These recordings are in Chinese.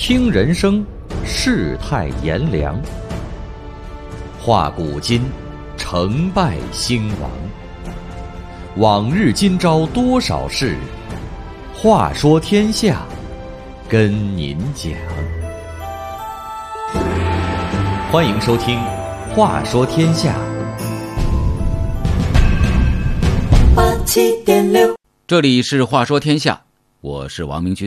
听人生，世态炎凉；话古今，成败兴亡。往日今朝多少事，话说天下，跟您讲。欢迎收听《话说天下》。 87.6， 这里是话说天下，我是王明君。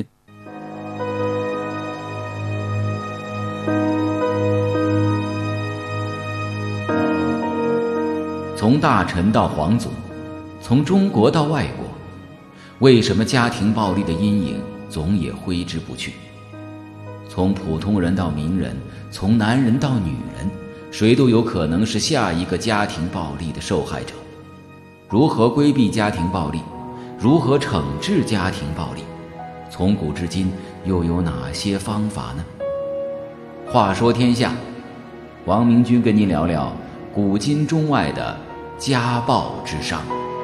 从大臣到皇族，从中国到外国，为什么家庭暴力的阴影总也挥之不去？从普通人到名人，从男人到女人，谁都有可能是下一个家庭暴力的受害者。如何规避家庭暴力？如何惩治家庭暴力？从古至今又有哪些方法呢？话说天下，王明君跟您聊聊古今中外的家暴之伤。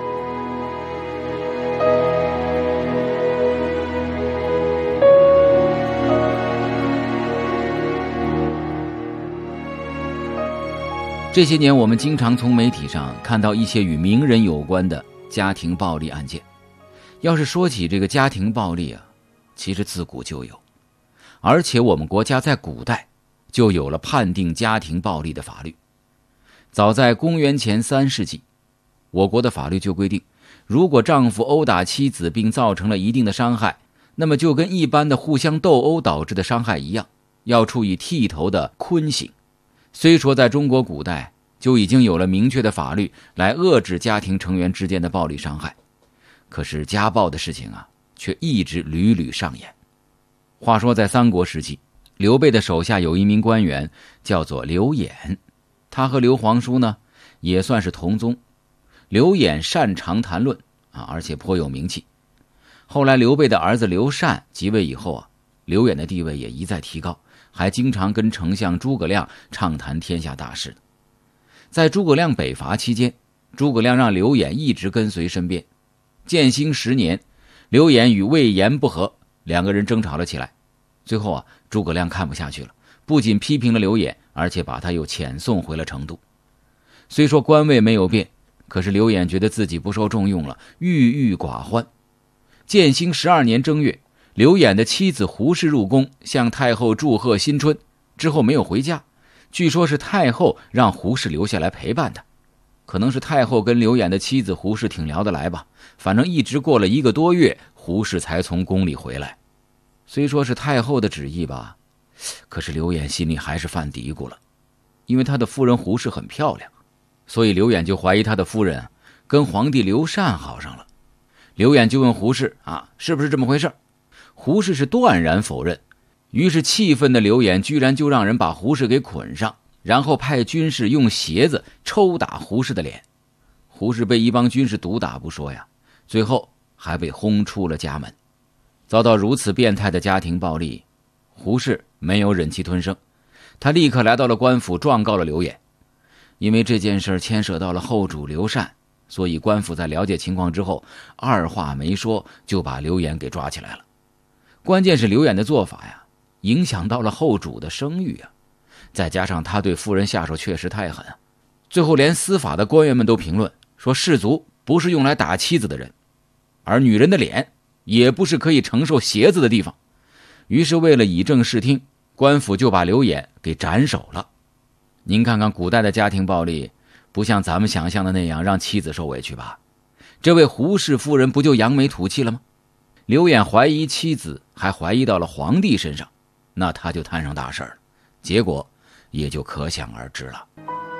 这些年我们经常从媒体上看到一些与名人有关的家庭暴力案件。要是说起这个家庭暴力啊，其实自古就有，而且我们国家在古代就有了判定家庭暴力的法律。早在公元前3世纪，我国的法律就规定，如果丈夫殴打妻子并造成了一定的伤害，那么就跟一般的互相斗殴导致的伤害一样，要处以剃头的坤刑。虽说在中国古代就已经有了明确的法律来遏制家庭成员之间的暴力伤害，可是家暴的事情啊，却一直屡屡上演。话说在三国时期，刘备的手下有一名官员叫做刘演，他和刘皇叔呢也算是同宗。刘演擅长谈论而且颇有名气。后来刘备的儿子刘禅即位以后刘演的地位也一再提高，还经常跟丞相诸葛亮畅谈天下大事。在诸葛亮北伐期间，诸葛亮让刘演一直跟随身边。建兴10年，刘演与魏延不和，两个人争吵了起来。最后诸葛亮看不下去了，不仅批评了刘演，而且把他又遣送回了成都。虽说官位没有变，可是刘演觉得自己不受重用了，郁郁寡欢。建兴12年正月，刘演的妻子胡氏入宫向太后祝贺新春，之后没有回家，据说是太后让胡氏留下来陪伴他。可能是太后跟刘演的妻子胡氏挺聊得来吧，反正一直过了1个多月，胡氏才从宫里回来。虽说是太后的旨意吧，可是刘演心里还是犯嘀咕了，因为他的夫人胡氏很漂亮，所以刘演就怀疑他的夫人跟皇帝刘禅好上了。刘演就问胡氏是不是这么回事？胡氏是断然否认。于是气愤的刘演居然就让人把胡氏给捆上，然后派军士用鞋子抽打胡氏的脸。胡氏被一帮军士毒打不说呀，最后还被轰出了家门。遭到如此变态的家庭暴力，胡氏没有忍气吞声，他立刻来到了官府状告了刘演。因为这件事牵涉到了后主刘禅，所以官府在了解情况之后，二话没说就把刘演给抓起来了。关键是刘演的做法呀，影响到了后主的声誉再加上他对夫人下手确实太狠最后连司法的官员们都评论说，士卒不是用来打妻子的人，而女人的脸也不是可以承受鞋子的地方。于是为了以正视听，官府就把刘演给斩首了。您看看古代的家庭暴力，不像咱们想象的那样让妻子受委屈吧？这位胡氏夫人不就扬眉吐气了吗？刘演怀疑妻子，还怀疑到了皇帝身上，那他就摊上大事了，结果也就可想而知了。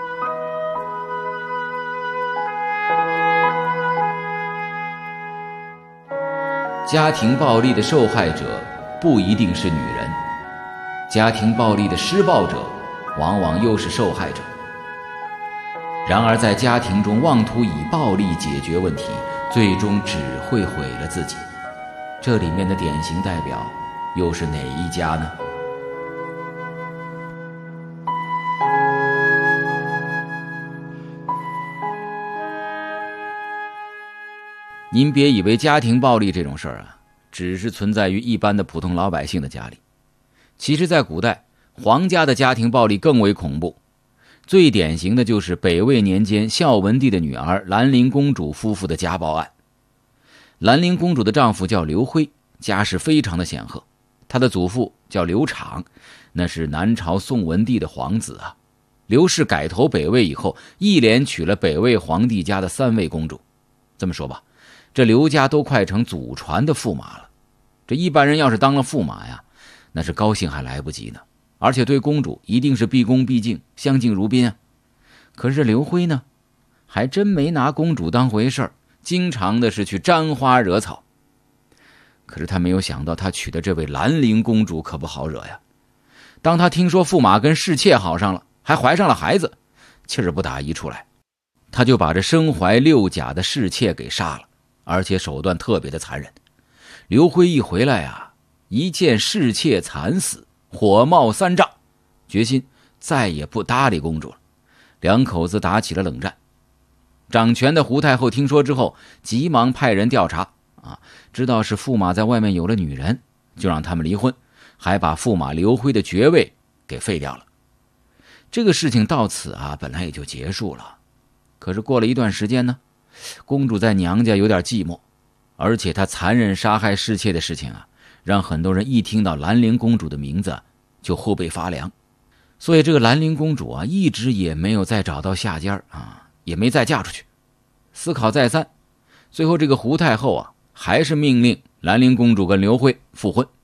家庭暴力的受害者不一定是女人，家庭暴力的施暴者往往又是受害者。然而在家庭中妄图以暴力解决问题，最终只会毁了自己。这里面的典型代表又是哪一家呢？您别以为家庭暴力这种事儿只是存在于一般的普通老百姓的家里。 其实在古代，皇家的家庭暴力更为恐怖，最典型的就是北魏年间孝文帝的女儿兰陵公主夫妇的家暴案。兰陵公主的丈夫叫刘辉，家世非常的显赫，他的祖父叫刘昶，那是南朝宋文帝的皇子啊。刘氏改投北魏以后，一连娶了北魏皇帝家的3位公主。这么说吧，这刘家都快成祖传的驸马了。这一般人要是当了驸马呀，那是高兴还来不及呢，而且对公主一定是毕恭毕敬，相敬如宾啊。可是这刘辉呢，还真没拿公主当回事儿，经常的是去沾花惹草。可是他没有想到，他娶的这位兰陵公主可不好惹呀。当他听说驸马跟侍妾好上了，还怀上了孩子，气儿不打一处来，他就把这身怀6甲的侍妾给杀了，而且手段特别的残忍。刘辉一回来啊，一见侍妾惨死，火冒3丈，决心再也不搭理公主了。两口子打起了冷战。掌权的胡太后听说之后，急忙派人调查知道是驸马在外面有了女人，就让他们离婚，还把驸马刘辉的爵位给废掉了。这个事情到此本来也就结束了。可是过了一段时间呢，公主在娘家有点寂寞，而且她残忍杀害侍妾的事情让很多人一听到兰陵公主的名字就后背发凉。所以这个兰陵公主一直也没有再找到下家也没再嫁出去。思考再三，最后这个胡太后还是命令兰陵公主跟刘辉复婚。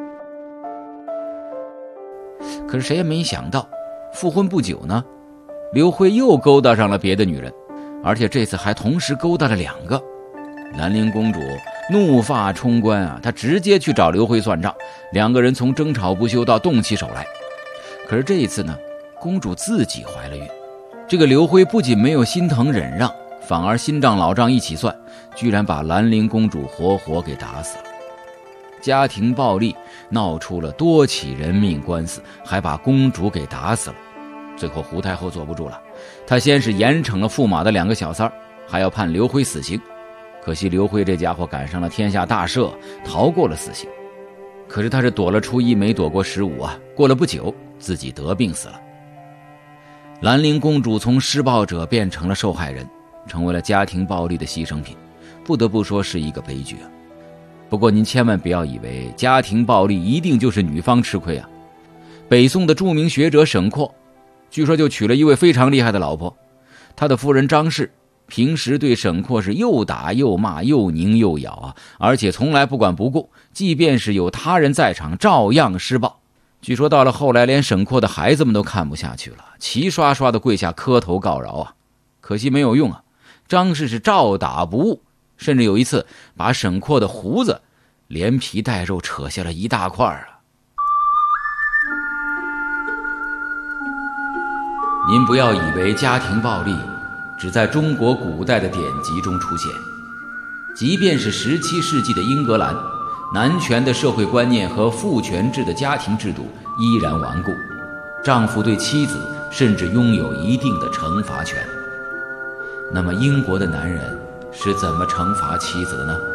可是谁也没想到，复婚不久呢，刘辉又勾搭上了别的女人，而且这次还同时勾搭了2个。兰陵公主怒发冲冠她直接去找刘辉算账，2个人从争吵不休到动起手来。可是这一次呢，公主自己怀了孕。这个刘辉不仅没有心疼忍让，反而新账老账一起算，居然把兰陵公主活活给打死了。家庭暴力闹出了多起人命官司，还把公主给打死了。最后胡太后坐不住了，她先是严惩了驸马的2个小三，还要判刘辉死刑。可惜刘辉这家伙赶上了天下大赦，逃过了死刑。可是他是躲了初一，没躲过15过了不久，自己得病死了。兰陵公主从施暴者变成了受害人，成为了家庭暴力的牺牲品，不得不说是一个悲剧不过您千万不要以为家庭暴力一定就是女方吃亏北宋的著名学者沈括，据说就娶了一位非常厉害的老婆，他的夫人张氏平时对沈括是又打又骂又拧又咬而且从来不管不顾，即便是有他人在场照样施暴。据说到了后来，连沈括的孩子们都看不下去了，齐刷刷的跪下磕头告饶可惜没有用张氏是照打不误，甚至有一次把沈括的胡子连皮带肉扯下了一大块您不要以为家庭暴力只在中国古代的典籍中出现，即便是17世纪的英格兰，男权的社会观念和父权制的家庭制度依然顽固，丈夫对妻子甚至拥有一定的惩罚权。那么英国的男人是怎么惩罚妻子的呢？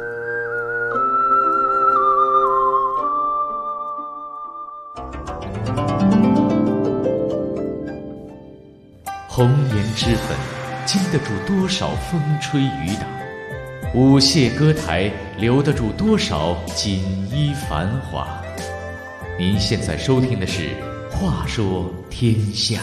红颜脂粉经得住多少风吹雨打，舞榭歌台留得住多少锦衣繁华。您现在收听的是《话说天下》。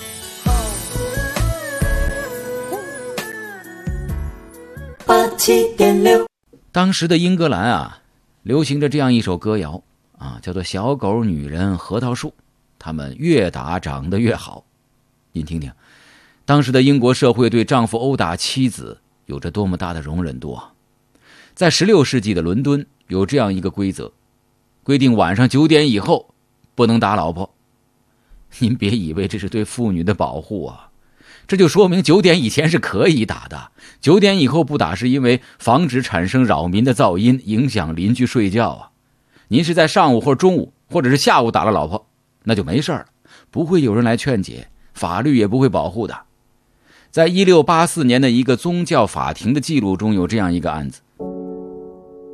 87.6。 当时的英格兰流行着这样一首歌谣叫做《小狗女人核桃树》，他们越打长得越好。您听听，当时的英国社会对丈夫殴打妻子有着多么大的容忍度在16世纪的伦敦有这样一个规则，规定晚上9点以后不能打老婆。您别以为这是对妇女的保护这就说明9点以前是可以打的，9点以后不打是因为防止产生扰民的噪音，影响邻居睡觉您是在上午或者中午或者是下午打了老婆，那就没事了，不会有人来劝解，法律也不会保护的。在1684年的一个宗教法庭的记录中有这样一个案子，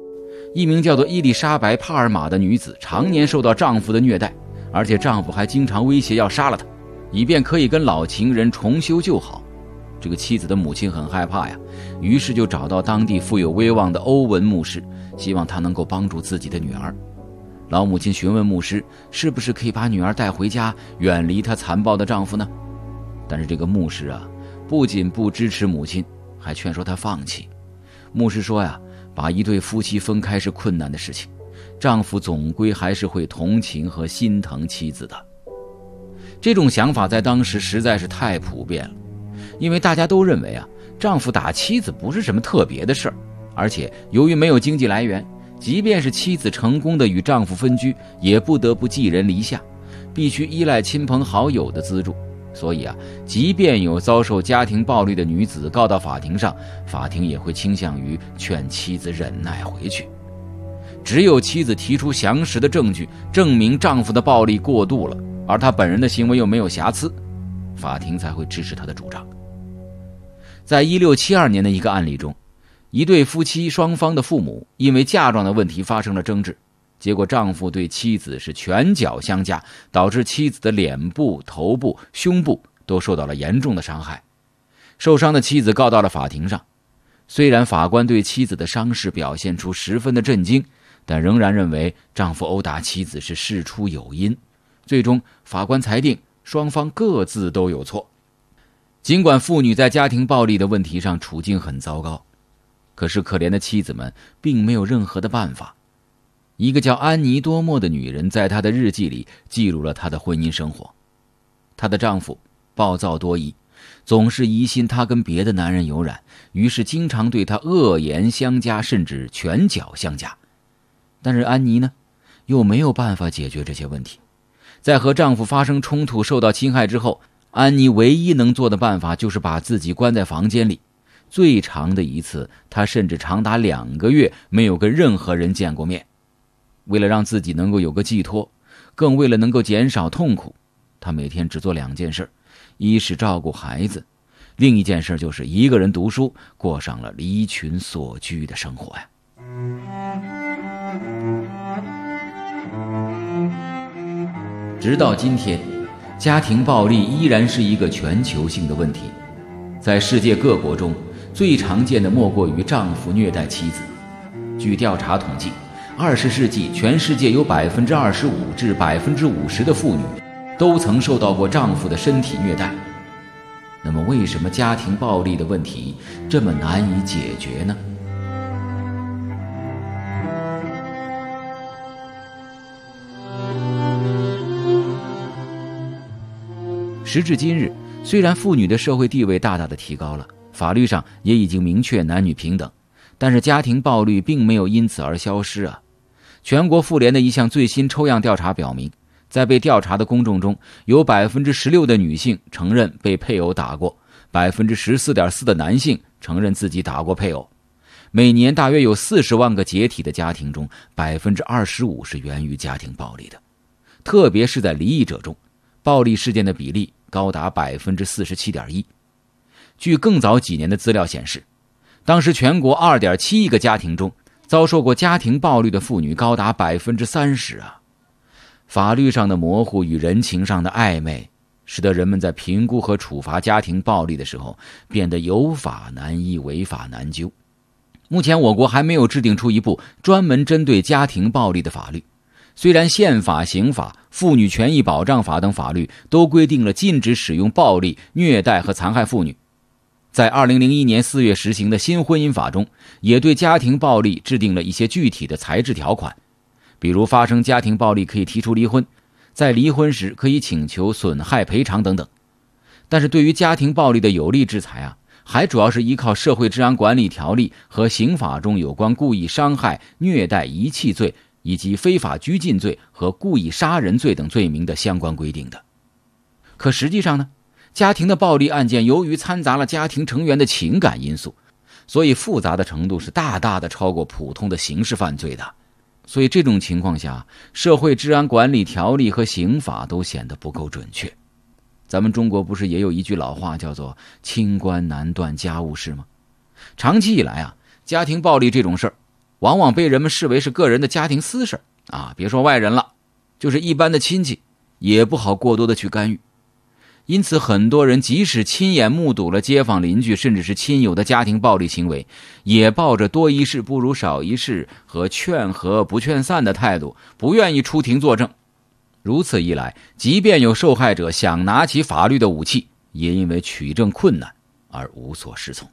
一名叫做伊丽莎白·帕尔玛的女子常年受到丈夫的虐待，而且丈夫还经常威胁要杀了她，以便可以跟老情人重修旧好。这个妻子的母亲很害怕呀，于是就找到当地富有威望的欧文牧师，希望他能够帮助自己的女儿。老母亲询问牧师是不是可以把女儿带回家，远离她残暴的丈夫呢？但是这个牧师啊，不仅不支持母亲，还劝说她放弃。牧师说呀，把一对夫妻分开是困难的事情，丈夫总归还是会同情和心疼妻子的。这种想法在当时实在是太普遍了，因为大家都认为啊，丈夫打妻子不是什么特别的事儿，而且由于没有经济来源，即便是妻子成功的与丈夫分居，也不得不寄人篱下，必须依赖亲朋好友的资助。所以啊，即便有遭受家庭暴力的女子告到法庭上，法庭也会倾向于劝妻子忍耐回去。只有妻子提出详实的证据，证明丈夫的暴力过度了，而她本人的行为又没有瑕疵，法庭才会支持她的主张。在1672年的一个案例中，一对夫妻双方的父母因为嫁妆的问题发生了争执，结果丈夫对妻子是拳脚相加，导致妻子的脸部、头部、胸部都受到了严重的伤害。受伤的妻子告到了法庭上，虽然法官对妻子的伤势表现出十分的震惊，但仍然认为丈夫殴打妻子是事出有因。最终法官裁定双方各自都有错。尽管妇女在家庭暴力的问题上处境很糟糕，可是可怜的妻子们并没有任何的办法。一个叫安妮多莫的女人在她的日记里记录了她的婚姻生活。她的丈夫暴躁多疑，总是疑心她跟别的男人有染，于是经常对她恶言相加，甚至拳脚相加。但是安妮呢，又没有办法解决这些问题。在和丈夫发生冲突、受到侵害之后，安妮唯一能做的办法就是把自己关在房间里。最长的一次，她甚至长达2个月没有跟任何人见过面。为了让自己能够有个寄托，更为了能够减少痛苦，她每天只做2件事，一是照顾孩子，另一件事就是一个人读书，过上了离群索居的生活呀。直到今天，家庭暴力依然是一个全球性的问题。在世界各国中，最常见的莫过于丈夫虐待妻子。据调查统计，20世纪全世界有25%至50%的妇女都曾受到过丈夫的身体虐待。那么为什么家庭暴力的问题这么难以解决呢？时至今日，虽然妇女的社会地位大大的提高了，法律上也已经明确男女平等，但是家庭暴力并没有因此而消失啊。全国妇联的一项最新抽样调查表明，在被调查的公众中，有 16% 的女性承认被配偶打过， 14.4% 的男性承认自己打过配偶。每年大约有40万个解体的家庭中， 25% 是源于家庭暴力的。特别是在离异者中，暴力事件的比例高达 47.1%。 据更早几年的资料显示，当时全国 2.7 亿个家庭中，遭受过家庭暴力的妇女高达 30% 啊。法律上的模糊与人情上的暧昧，使得人们在评估和处罚家庭暴力的时候变得有法难依，违法难究。目前我国还没有制定出一部专门针对家庭暴力的法律。虽然宪法、刑法、妇女权益保障法等法律都规定了禁止使用暴力、虐待和残害妇女，在2001年4月实行的新婚姻法中，也对家庭暴力制定了一些具体的材质条款，比如发生家庭暴力可以提出离婚，在离婚时可以请求损害赔偿等等。但是对于家庭暴力的有力制裁啊，还主要是依靠社会治安管理条例和刑法中有关故意伤害、虐待、遗弃罪以及非法拘禁罪和故意杀人罪等罪名的相关规定的。可实际上呢，家庭的暴力案件由于掺杂了家庭成员的情感因素，所以复杂的程度是大大的超过普通的刑事犯罪的。所以这种情况下，社会治安管理条例和刑法都显得不够准确。咱们中国不是也有一句老话叫做清官难断家务事吗？长期以来啊，家庭暴力这种事儿往往被人们视为是个人的家庭私事啊，别说外人了，就是一般的亲戚也不好过多的去干预。因此很多人即使亲眼目睹了街坊邻居甚至是亲友的家庭暴力行为，也抱着多一事不如少一事和劝和不劝散的态度，不愿意出庭作证。如此一来，即便有受害者想拿起法律的武器，也因为取证困难而无所适从。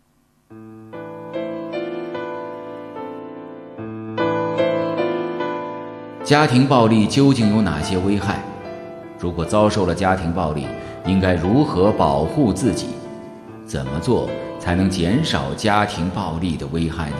家庭暴力究竟有哪些危害？如果遭受了家庭暴力，应该如何保护自己？怎么做才能减少家庭暴力的危害呢？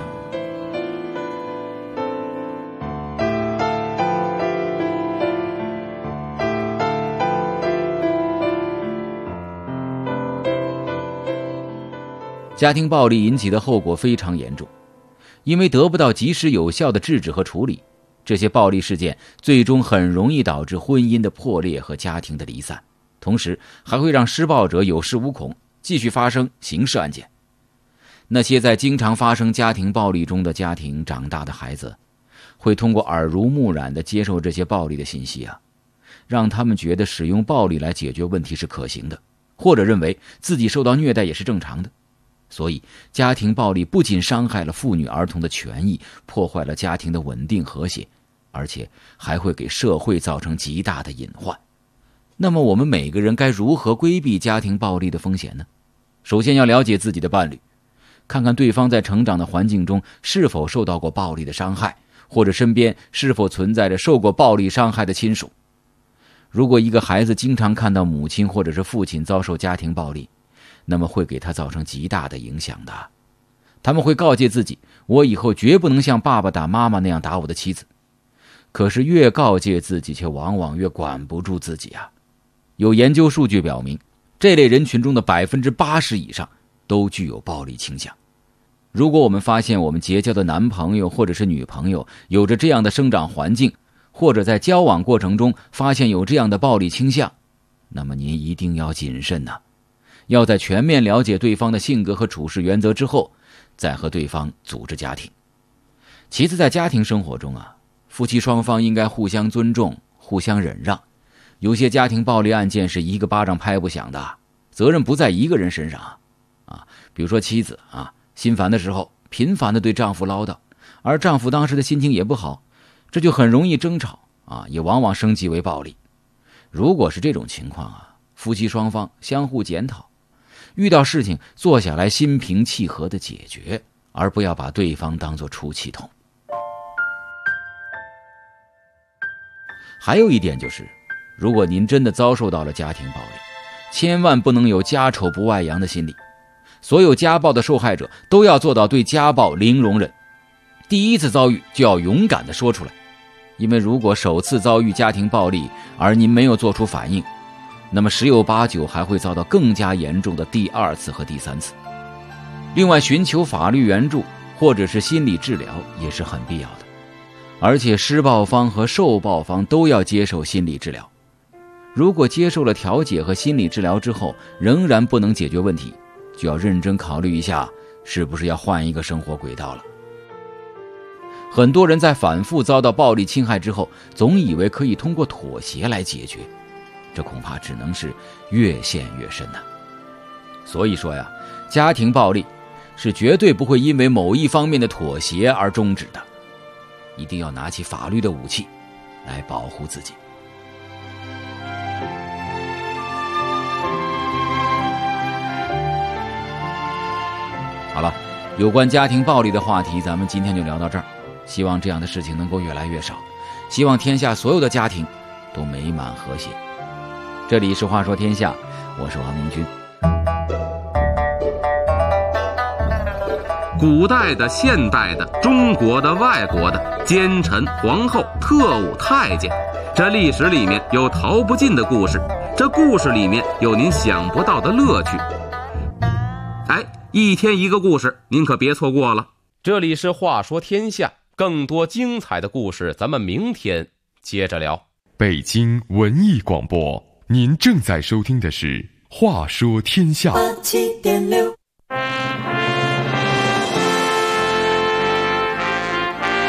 家庭暴力引起的后果非常严重，因为得不到及时有效的制止和处理，这些暴力事件最终很容易导致婚姻的破裂和家庭的离散，同时还会让施暴者有恃无恐，继续发生刑事案件。那些在经常发生家庭暴力中的家庭长大的孩子，会通过耳濡目染地接受这些暴力的信息啊，让他们觉得使用暴力来解决问题是可行的，或者认为自己受到虐待也是正常的。所以家庭暴力不仅伤害了妇女儿童的权益，破坏了家庭的稳定和谐，而且还会给社会造成极大的隐患。那么我们每个人该如何规避家庭暴力的风险呢？首先要了解自己的伴侣，看看对方在成长的环境中是否受到过暴力的伤害，或者身边是否存在着受过暴力伤害的亲属。如果一个孩子经常看到母亲或者是父亲遭受家庭暴力，那么会给他造成极大的影响的。他们会告诫自己，我以后绝不能像爸爸打妈妈那样打我的妻子。可是越告诫自己，却往往越管不住自己啊。有研究数据表明，这类人群中的80%以上都具有暴力倾向。如果我们发现我们结交的男朋友或者是女朋友有着这样的生长环境，或者在交往过程中发现有这样的暴力倾向，那么您一定要谨慎呐。要在全面了解对方的性格和处事原则之后，再和对方组织家庭。其次，在家庭生活中啊，夫妻双方应该互相尊重，互相忍让。有些家庭暴力案件是一个巴掌拍不响的，责任不在一个人身上比如说妻子心烦的时候频繁地对丈夫唠叨，而丈夫当时的心情也不好，这就很容易争吵也往往升级为暴力。如果是这种情况夫妻双方相互检讨，遇到事情坐下来心平气和地解决，而不要把对方当作出气筒。还有一点就是，如果您真的遭受到了家庭暴力，千万不能有家丑不外扬的心理。所有家暴的受害者都要做到对家暴零容忍，第一次遭遇就要勇敢地说出来。因为如果首次遭遇家庭暴力而您没有做出反应，那么十有八九还会遭到更加严重的第二次和第三次。另外，寻求法律援助或者是心理治疗也是很必要的，而且施暴方和受暴方都要接受心理治疗。如果接受了调解和心理治疗之后仍然不能解决问题，就要认真考虑一下是不是要换一个生活轨道了。很多人在反复遭到暴力侵害之后，总以为可以通过妥协来解决，这恐怕只能是越陷越深呐。所以说呀，家庭暴力是绝对不会因为某一方面的妥协而终止的，一定要拿起法律的武器来保护自己。好了，有关家庭暴力的话题咱们今天就聊到这儿，希望这样的事情能够越来越少，希望天下所有的家庭都美满和谐。这里是话说天下，我是王明君。 古代的、现代的、中国的、外国的，奸臣、皇后、特务、太监，这历史里面有逃不尽的故事，这故事里面有您想不到的乐趣。一天一个故事，您可别错过了。 这里是话说天下，更多精彩的故事咱们明天接着聊。 北京文艺广播，您正在收听的是话说天下。 87.6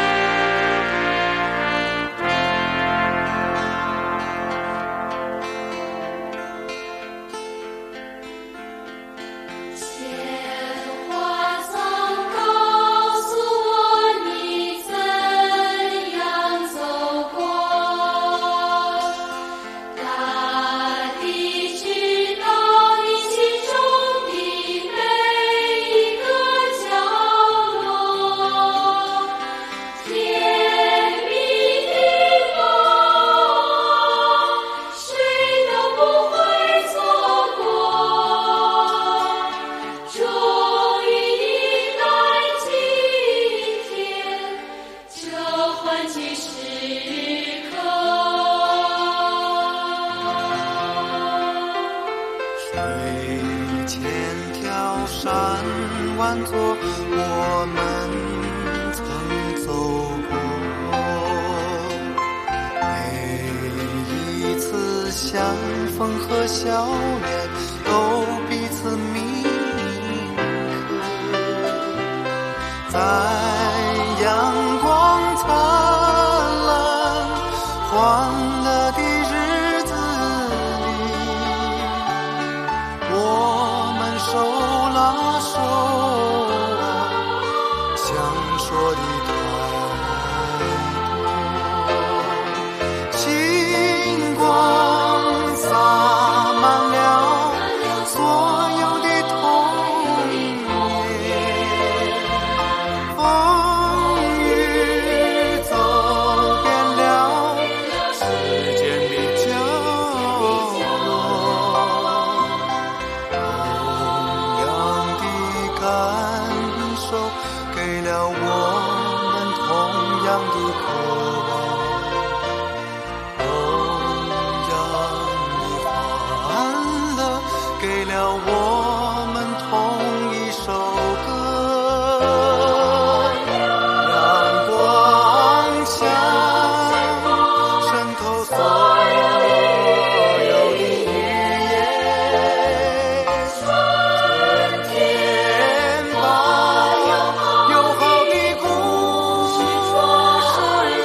起时刻。 水千条山万座，我们曾走过。每一次相逢和笑脸，都彼此铭刻在阳光灿烂欢乐的日子里，我们手拉手啊，想说的太多，星光洒满了所有的童年，风雨走遍了世间的角落，同样的感受给了我们同样的渴望，同样的欢乐给了我们同一首歌。阳光下渗透所有的语言，春天把友好的故事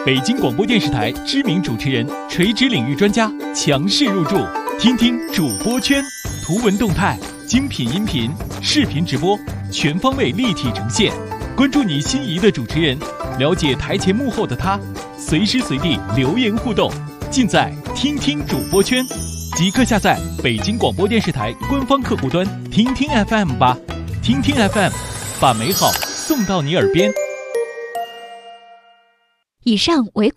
北京广播电视台知名主持人、垂直领域专家强势入驻，听听主播圈，图文动态、精品音频、视频直播，全方位立体呈现。关注你心仪的主持人，了解台前幕后的他，随时随地留言互动，尽在听听主播圈。即刻下载北京广播电视台官方客户端听听 FM 吧，听听 FM， 把美好送到你耳边。 以上为